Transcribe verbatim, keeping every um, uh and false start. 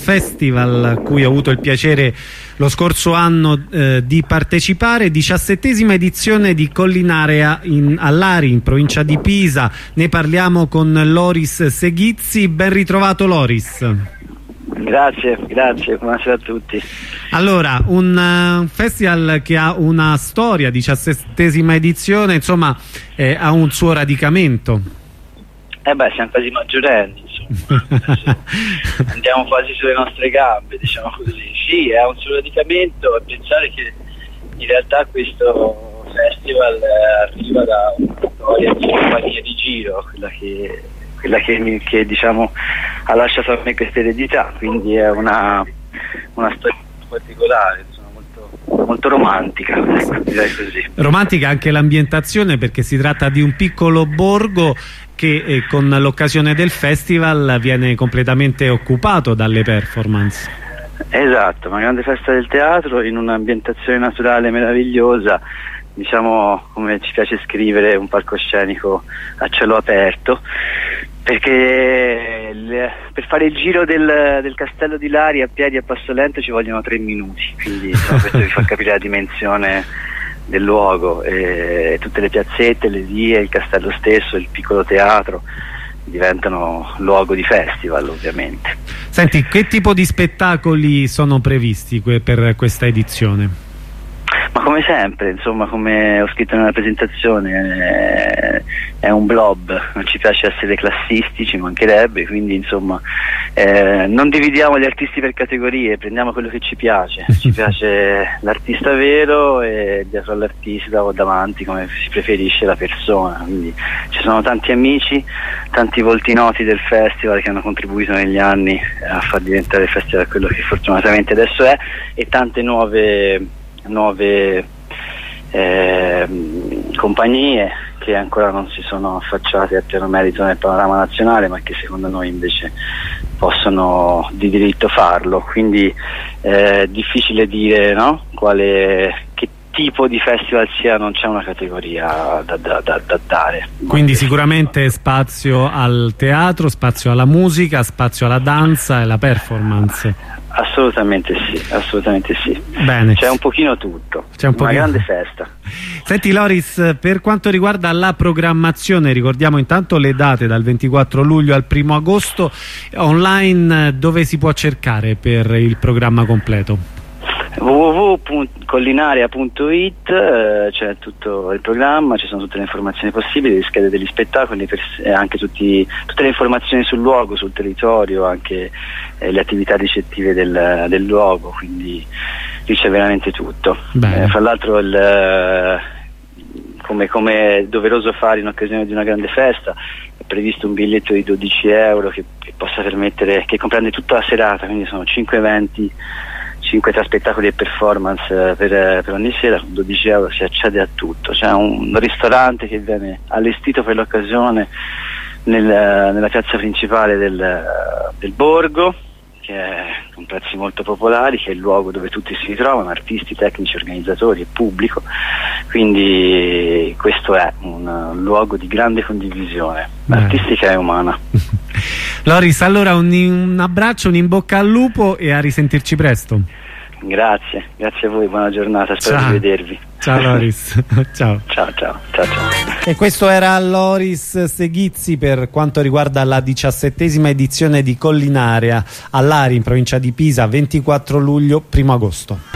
Festival a cui ho avuto il piacere lo scorso anno eh, di partecipare, diciassettesima edizione di Collinarea in, a Lari, in provincia di Pisa. Ne parliamo con Loris Seghizzi. Ben ritrovato, Loris. Grazie, grazie, buonasera a tutti. Allora, un uh, festival che ha una storia, diciassettesima edizione, insomma, eh, ha un suo radicamento. Eh beh, siamo quasi maggiorenni, insomma. Andiamo quasi sulle nostre gambe, diciamo così. Sì, ha un suo radicamento, e pensare che in realtà questo festival eh, arriva da una storia di compagnia di giro, quella che... quella che, mi, che diciamo ha lasciato a me questa eredità, quindi è una, una storia particolare, insomma, molto, molto romantica, ecco, direi così. Romantica anche l'ambientazione, perché si tratta di un piccolo borgo che eh, con l'occasione del festival viene completamente occupato dalle performance. Esatto, una grande festa del teatro in un'ambientazione naturale meravigliosa, diciamo, come ci piace scrivere, un palcoscenico a cielo aperto, perché le, per fare il giro del, del castello di Lari a piedi a passo lento ci vogliono tre minuti, quindi insomma, questo vi fa capire la dimensione del luogo, e tutte le piazzette, le vie, il castello stesso, il piccolo teatro diventano luogo di festival, ovviamente. Senti, che tipo di spettacoli sono previsti per questa edizione? Ma come sempre, insomma, come ho scritto nella presentazione, è, è un blob, non ci piace essere classisti, ci mancherebbe, quindi insomma eh, non dividiamo gli artisti per categorie, prendiamo quello che ci piace, ci piace l'artista vero e dietro all'artista o davanti, come si preferisce, la persona, quindi ci sono tanti amici, tanti volti noti del festival che hanno contribuito negli anni a far diventare il festival quello che fortunatamente adesso è, e tante nuove nuove eh, compagnie che ancora non si sono affacciate a pieno merito nel panorama nazionale, ma che secondo noi invece possono di diritto farlo, quindi è eh, difficile dire, no? Quale, che tipo di festival sia, non c'è una categoria da, da, da, da dare. Quindi sicuramente spazio al teatro, spazio alla musica, spazio alla danza e alla performance. Assolutamente sì, assolutamente sì. Bene. C'è un pochino tutto, c'è un una pochino. grande festa. Senti Loris, per quanto riguarda la programmazione, ricordiamo intanto le date dal ventiquattro luglio al primo agosto, online dove si può cercare per il programma completo? w w w punto collinarea punto i t, eh, c'è tutto il programma, ci sono tutte le informazioni possibili, le schede degli spettacoli, e anche tutti, tutte le informazioni sul luogo, sul territorio, anche eh, le attività ricettive del, del luogo, quindi lì c'è veramente tutto. Eh, fra l'altro il, come, come è doveroso fare in occasione di una grande festa, è previsto un biglietto di dodici euro che, che possa permettere, che comprende tutta la serata, quindi sono cinque eventi, cinque tra spettacoli e performance per, per ogni sera. Con dodici euro si accede a tutto. C'è un ristorante che viene allestito per l'occasione nel, nella piazza principale del, del borgo, che è con prezzi molto popolari, che è il luogo dove tutti si ritrovano, artisti, tecnici, organizzatori e pubblico, quindi questo è un luogo di grande condivisione artistica e umana. Loris, allora un, un abbraccio, un in bocca al lupo e a risentirci presto. Grazie, grazie a voi, buona giornata, spero ciao. di vedervi. Ciao Loris. Ciao. Ciao, ciao, ciao, ciao. E questo era Loris Seghizzi per quanto riguarda la diciassettesima edizione di Collinarea a Lari, in provincia di Pisa, ventiquattro luglio, primo agosto.